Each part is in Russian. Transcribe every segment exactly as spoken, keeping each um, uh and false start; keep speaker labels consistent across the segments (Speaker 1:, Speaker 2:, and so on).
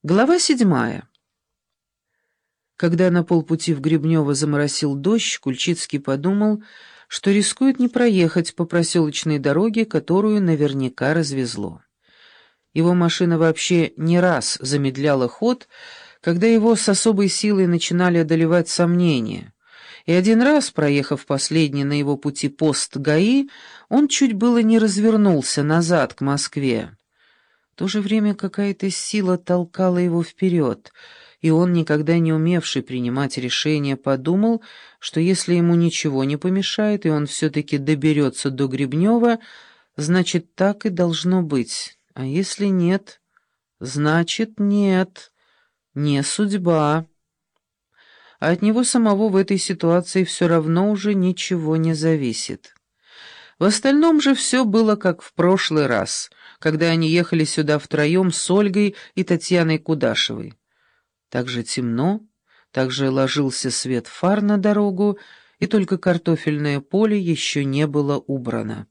Speaker 1: Глава седьмая. Когда на полпути в Гребнево заморосил дождь, Кульчицкий подумал, что рискует не проехать по проселочной дороге, которую наверняка развезло. Его машина вообще не раз замедляла ход, когда его с особой силой начинали одолевать сомнения. И один раз, проехав последний на его пути пост ГАИ, он чуть было не развернулся назад к Москве. В то же время какая-то сила толкала его вперед, и он, никогда не умевший принимать решения, подумал, что если ему ничего не помешает, и он все-таки доберется до Гребнева, значит, так и должно быть. А если нет, значит, нет, не судьба. А от него самого в этой ситуации все равно уже ничего не зависит. В остальном же все было как в прошлый раз, когда они ехали сюда втроем с Ольгой и Татьяной Кудашевой. Так же темно, так же ложился свет фар на дорогу, и только картофельное поле еще не было убрано.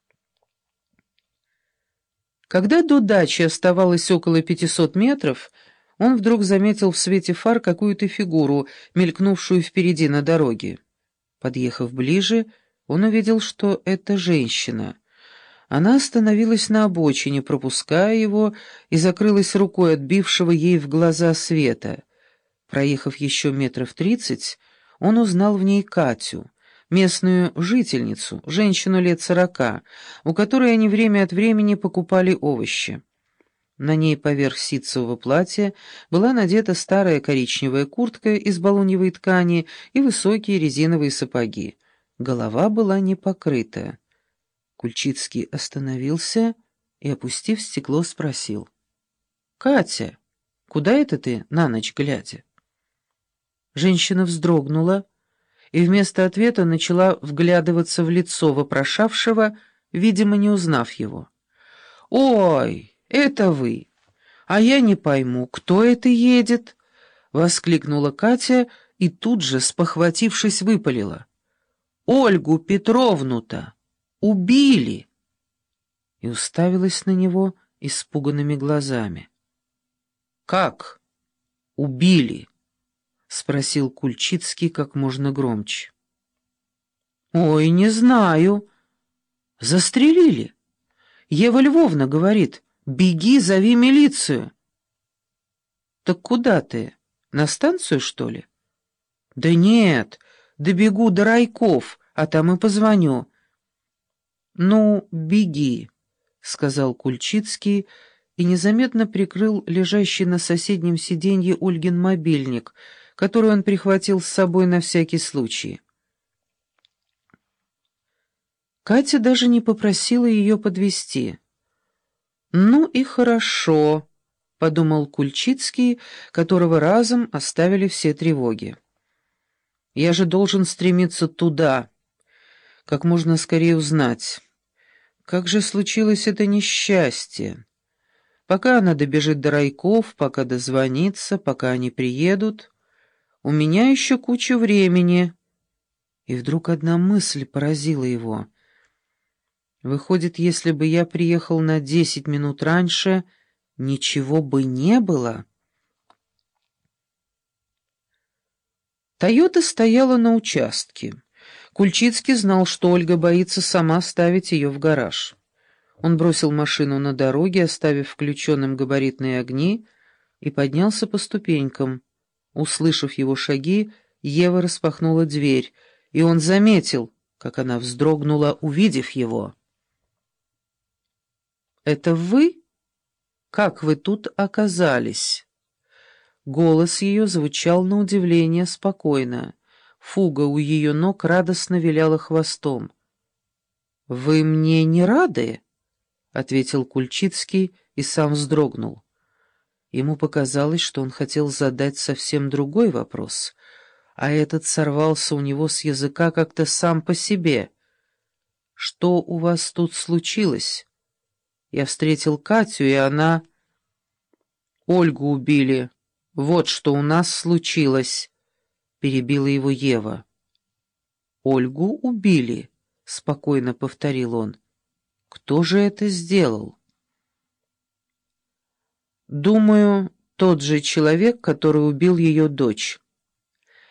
Speaker 1: Когда до дачи оставалось около пятисот метров, он вдруг заметил в свете фар какую-то фигуру, мелькнувшую впереди на дороге. Подъехав ближе, он увидел, что это женщина. Она остановилась на обочине, пропуская его, и закрылась рукой отбившего ей в глаза света. Проехав еще метров тридцать, он узнал в ней Катю, местную жительницу, женщину лет сорока, у которой они время от времени покупали овощи. На ней поверх ситцевого платья была надета старая коричневая куртка из балоньевой ткани и высокие резиновые сапоги. Голова была не покрыта. Кульчицкий остановился и, опустив стекло, спросил: «Катя, куда это ты на ночь глядя?» Женщина вздрогнула и вместо ответа начала вглядываться в лицо вопрошавшего, видимо, не узнав его. «Ой, это вы! А я не пойму, кто это едет?» — воскликнула Катя и тут же, спохватившись, выпалила: «Ольгу Петровну-то убили!» И уставилась на него испуганными глазами. «Как убили?» — спросил Кульчицкий как можно громче. «Ой, не знаю. Застрелили. Ева Львовна говорит: беги, зови милицию». «Так куда ты? На станцию, что ли?» «Да нет, добегу до Райков, а там и позвоню». «Ну, беги», — сказал Кульчицкий и незаметно прикрыл лежащий на соседнем сиденье Ольгин мобильник, который он прихватил с собой на всякий случай. Катя даже не попросила ее подвезти. «Ну и хорошо», — подумал Кульчицкий, которого разом оставили все тревоги. «Я же должен стремиться туда, как можно скорее узнать, как же случилось это несчастье. Пока она добежит до Райков, пока дозвонится, пока они приедут, у меня еще куча времени». И вдруг одна мысль поразила его. Выходит, если бы я приехал на десять минут раньше, ничего бы не было? «Тойота» стояла на участке. Кульчицкий знал, что Ольга боится сама ставить ее в гараж. Он бросил машину на дороге, оставив включенным габаритные огни, и поднялся по ступенькам. Услышав его шаги, Ева распахнула дверь, и он заметил, как она вздрогнула, увидев его. «Это вы? Как вы тут оказались?» Голос ее звучал на удивление спокойно. Фуга у ее ног радостно виляла хвостом. «Вы мне не рады?» — ответил Кульчицкий и сам вздрогнул. Ему показалось, что он хотел задать совсем другой вопрос, а этот сорвался у него с языка как-то сам по себе. «Что у вас тут случилось? Я встретил Катю, и она...» «Ольгу убили. Вот что у нас случилось», — перебила его Ева. «Ольгу убили», — спокойно повторил он. «Кто же это сделал?» «Думаю, тот же человек, который убил ее дочь.